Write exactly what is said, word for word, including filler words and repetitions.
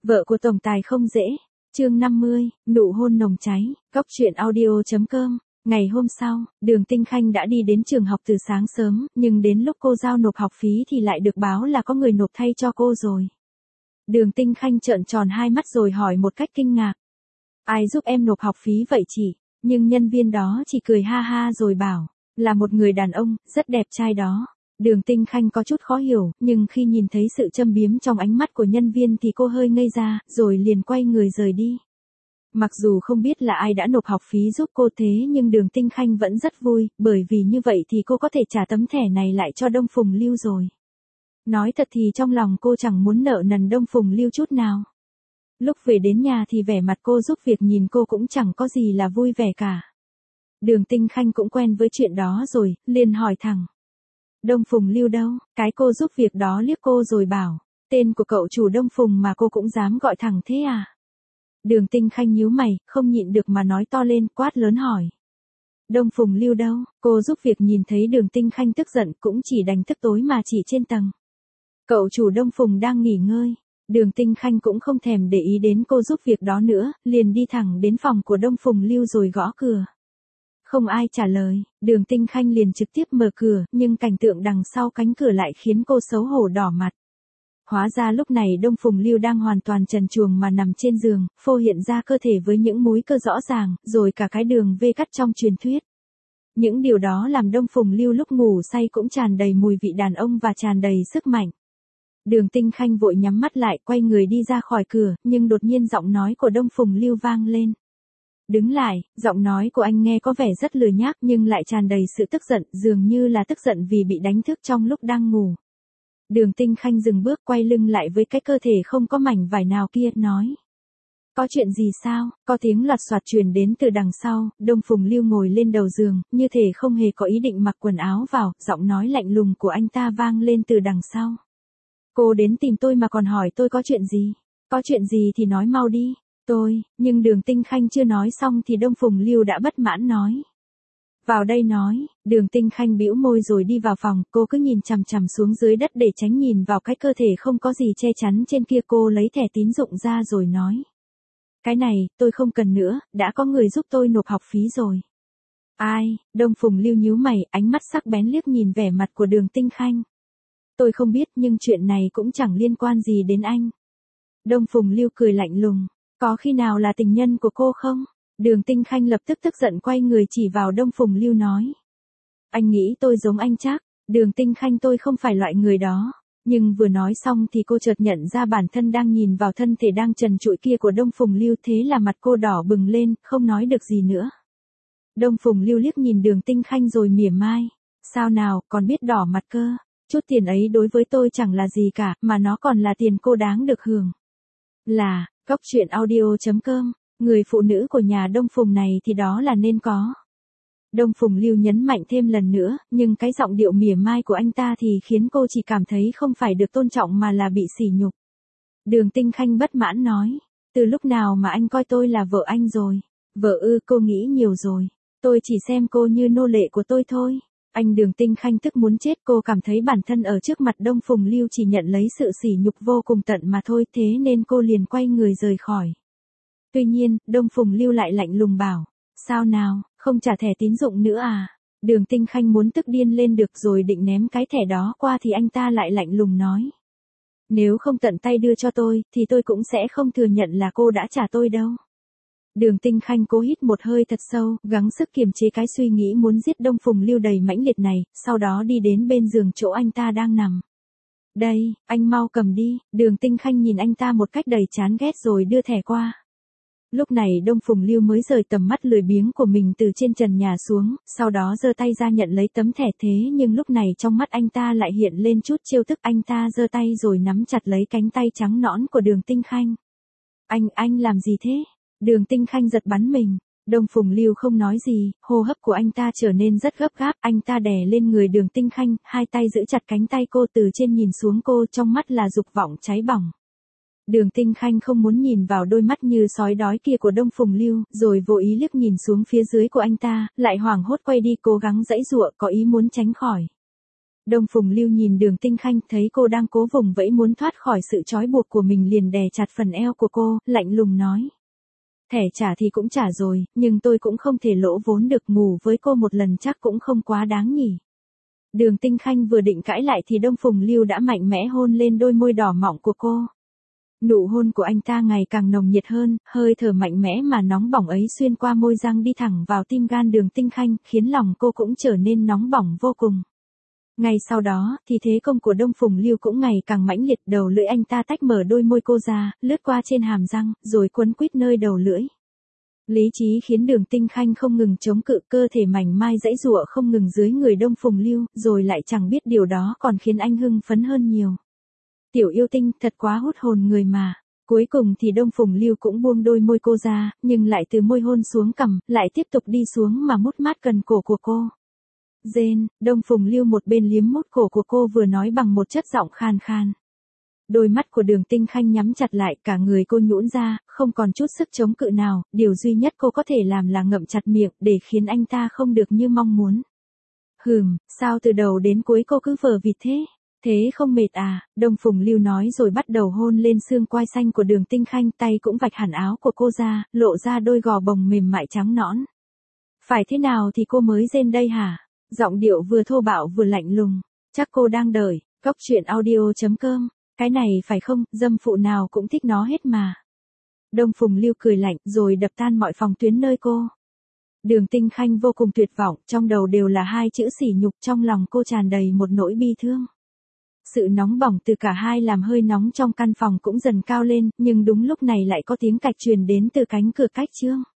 Vợ của tổng tài không dễ. Chương năm mươi, nụ hôn nồng cháy. Góc truyện audio.com. Ngày hôm sau, Đường Tinh Khanh đã đi đến trường học từ sáng sớm, nhưng đến lúc cô giao nộp học phí thì lại được báo là có người nộp thay cho cô rồi. Đường Tinh Khanh trợn tròn hai mắt rồi hỏi một cách kinh ngạc. Ai giúp em nộp học phí vậy chị? Nhưng nhân viên đó chỉ cười ha ha rồi bảo, là một người đàn ông, rất đẹp trai đó. Đường Tinh Khanh có chút khó hiểu, nhưng khi nhìn thấy sự châm biếm trong ánh mắt của nhân viên thì cô hơi ngây ra, rồi liền quay người rời đi. Mặc dù không biết là ai đã nộp học phí giúp cô thế nhưng Đường Tinh Khanh vẫn rất vui, bởi vì như vậy thì cô có thể trả tấm thẻ này lại cho Đông Phùng Lưu rồi. Nói thật thì trong lòng cô chẳng muốn nợ nần Đông Phùng Lưu chút nào. Lúc về đến nhà thì vẻ mặt cô giúp việc nhìn cô cũng chẳng có gì là vui vẻ cả. Đường Tinh Khanh cũng quen với chuyện đó rồi, liền hỏi thẳng. Đông Phùng Lưu đâu? Cái cô giúp việc đó liếc cô rồi bảo, tên của cậu chủ Đông Phùng mà cô cũng dám gọi thẳng thế à? Đường Tinh Khanh nhíu mày, không nhịn được mà nói to lên, quát lớn hỏi. Đông Phùng Lưu đâu? Cô giúp việc nhìn thấy Đường Tinh Khanh tức giận cũng chỉ đành thức tối mà chỉ trên tầng. Cậu chủ Đông Phùng đang nghỉ ngơi. Đường Tinh Khanh cũng không thèm để ý đến cô giúp việc đó nữa, liền đi thẳng đến phòng của Đông Phùng Lưu rồi gõ cửa. Không ai trả lời, Đường Tinh Khanh liền trực tiếp mở cửa, nhưng cảnh tượng đằng sau cánh cửa lại khiến cô xấu hổ đỏ mặt. Hóa ra lúc này Đông Phùng Lưu đang hoàn toàn trần truồng mà nằm trên giường, phô hiện ra cơ thể với những múi cơ rõ ràng, rồi cả cái đường vê cắt trong truyền thuyết. Những điều đó làm Đông Phùng Lưu lúc ngủ say cũng tràn đầy mùi vị đàn ông và tràn đầy sức mạnh. Đường Tinh Khanh vội nhắm mắt lại, quay người đi ra khỏi cửa, nhưng đột nhiên giọng nói của Đông Phùng Lưu vang lên. Đứng lại, giọng nói của anh nghe có vẻ rất lười nhác nhưng lại tràn đầy sự tức giận, dường như là tức giận vì bị đánh thức trong lúc đang ngủ. Đường Tinh Khanh dừng bước quay lưng lại với cái cơ thể không có mảnh vải nào kia, nói. Có chuyện gì sao? Có tiếng loạt soạt truyền đến từ đằng sau, Đông Phùng Lưu ngồi lên đầu giường, như thể không hề có ý định mặc quần áo vào, giọng nói lạnh lùng của anh ta vang lên từ đằng sau. Cô đến tìm tôi mà còn hỏi tôi có chuyện gì? Có chuyện gì thì nói mau đi. Tôi, nhưng Đường Tinh Khanh chưa nói xong thì Đông Phùng Lưu đã bất mãn nói. Vào đây nói, Đường Tinh Khanh bĩu môi rồi đi vào phòng, cô cứ nhìn chằm chằm xuống dưới đất để tránh nhìn vào cái cơ thể không có gì che chắn trên kia. Cô lấy thẻ tín dụng ra rồi nói. Cái này, tôi không cần nữa, đã có người giúp tôi nộp học phí rồi. Ai? Đông Phùng Lưu nhíu mày, ánh mắt sắc bén liếc nhìn vẻ mặt của Đường Tinh Khanh. Tôi không biết nhưng chuyện này cũng chẳng liên quan gì đến anh. Đông Phùng Lưu cười lạnh lùng. Có khi nào là tình nhân của cô không? Đường Tinh Khanh lập tức tức giận quay người chỉ vào Đông Phùng Lưu nói. Anh nghĩ tôi giống anh chắc. Đường Tinh Khanh tôi không phải loại người đó. Nhưng vừa nói xong thì cô chợt nhận ra bản thân đang nhìn vào thân thể đang trần trụi kia của Đông Phùng Lưu, thế là mặt cô đỏ bừng lên, không nói được gì nữa. Đông Phùng Lưu liếc nhìn Đường Tinh Khanh rồi mỉa mai. Sao nào, còn biết đỏ mặt cơ? Chút tiền ấy đối với tôi chẳng là gì cả, mà nó còn là tiền cô đáng được hưởng. Là, góc truyện audio.com, người phụ nữ của nhà Đông Phùng này thì đó là nên có. Đông Phùng Lưu nhấn mạnh thêm lần nữa, nhưng cái giọng điệu mỉa mai của anh ta thì khiến cô chỉ cảm thấy không phải được tôn trọng mà là bị sỉ nhục. Đường Tinh Khanh bất mãn nói, từ lúc nào mà anh coi tôi là vợ anh rồi? Vợ ư? Cô nghĩ nhiều rồi. Tôi chỉ xem cô như nô lệ của tôi thôi. Anh Đường Tinh Khanh tức muốn chết, cô cảm thấy bản thân ở trước mặt Đông Phùng Lưu chỉ nhận lấy sự sỉ nhục vô cùng tận mà thôi, thế nên cô liền quay người rời khỏi. Tuy nhiên, Đông Phùng Lưu lại lạnh lùng bảo, sao nào, không trả thẻ tín dụng nữa à? Đường Tinh Khanh muốn tức điên lên được rồi định ném cái thẻ đó qua thì anh ta lại lạnh lùng nói. Nếu không tận tay đưa cho tôi, thì tôi cũng sẽ không thừa nhận là cô đã trả tôi đâu. Đường Tinh Khanh cố hít một hơi thật sâu, gắng sức kiềm chế cái suy nghĩ muốn giết Đông Phùng Lưu đầy mãnh liệt này, sau đó đi đến bên giường chỗ anh ta đang nằm. Đây, anh mau cầm đi. Đường Tinh Khanh nhìn anh ta một cách đầy chán ghét rồi đưa thẻ qua. Lúc này Đông Phùng Lưu mới rời tầm mắt lười biếng của mình từ trên trần nhà xuống, sau đó giơ tay ra nhận lấy tấm thẻ, thế nhưng lúc này trong mắt anh ta lại hiện lên chút trêu tức. Anh ta giơ tay rồi nắm chặt lấy cánh tay trắng nõn của Đường Tinh Khanh. Anh, anh làm gì thế? Đường Tinh Khanh giật bắn mình. Đông Phùng Lưu không nói gì, hô hấp của anh ta trở nên rất gấp gáp, anh ta đè lên người Đường Tinh Khanh, hai tay giữ chặt cánh tay cô, từ trên nhìn xuống cô, trong mắt là dục vọng cháy bỏng. Đường Tinh Khanh không muốn nhìn vào đôi mắt như sói đói kia của Đông Phùng Lưu, rồi vô ý liếc nhìn xuống phía dưới của anh ta, lại hoảng hốt quay đi cố gắng giãy giụa, có ý muốn tránh khỏi. Đông Phùng Lưu nhìn Đường Tinh Khanh, thấy cô đang cố vùng vẫy muốn thoát khỏi sự trói buộc của mình liền đè chặt phần eo của cô, lạnh lùng nói. Thẻ trả thì cũng trả rồi, nhưng tôi cũng không thể lỗ vốn được, ngủ với cô một lần chắc cũng không quá đáng nhỉ. Đường Tinh Khanh vừa định cãi lại thì Đông Phùng Lưu đã mạnh mẽ hôn lên đôi môi đỏ mọng của cô. Nụ hôn của anh ta ngày càng nồng nhiệt hơn, hơi thở mạnh mẽ mà nóng bỏng ấy xuyên qua môi răng đi thẳng vào tim gan Đường Tinh Khanh, khiến lòng cô cũng trở nên nóng bỏng vô cùng. Ngay sau đó, thì thế công của Đông Phùng Lưu cũng ngày càng mãnh liệt, đầu lưỡi anh ta tách mở đôi môi cô ra, lướt qua trên hàm răng, rồi quấn quýt nơi đầu lưỡi. Lý trí khiến Đường Tinh Khanh không ngừng chống cự, cơ thể mảnh mai giãy giụa không ngừng dưới người Đông Phùng Lưu, rồi lại chẳng biết điều đó còn khiến anh hưng phấn hơn nhiều. Tiểu yêu tinh, thật quá hút hồn người mà. Cuối cùng thì Đông Phùng Lưu cũng buông đôi môi cô ra, nhưng lại từ môi hôn xuống cằm, lại tiếp tục đi xuống mà mút mát gần cổ của cô. Rên, Đông Phùng Lưu một bên liếm mút cổ của cô vừa nói bằng một chất giọng khan khan. Đôi mắt của Đường Tinh Khanh nhắm chặt lại, cả người cô nhũn ra, không còn chút sức chống cự nào, điều duy nhất cô có thể làm là ngậm chặt miệng để khiến anh ta không được như mong muốn. Hừm, sao từ đầu đến cuối cô cứ vờ vịt thế? Thế không mệt à? Đông Phùng Lưu nói rồi bắt đầu hôn lên xương quai xanh của Đường Tinh Khanh, tay cũng vạch hẳn áo của cô ra, lộ ra đôi gò bồng mềm mại trắng nõn. Phải thế nào thì cô mới rên đây hả? Giọng điệu vừa thô bạo vừa lạnh lùng. Chắc cô đang đợi. Góc truyện audio chấm com. Cái này phải không, dâm phụ nào cũng thích nó hết mà. Đông Phùng Lưu cười lạnh rồi đập tan mọi phòng tuyến nơi cô. Đường Tinh Khanh vô cùng tuyệt vọng, trong đầu đều là hai chữ sỉ nhục, trong lòng cô tràn đầy một nỗi bi thương. Sự nóng bỏng từ cả hai làm hơi nóng trong căn phòng cũng dần cao lên, nhưng đúng lúc này lại có tiếng cạch truyền đến từ cánh cửa cách trương.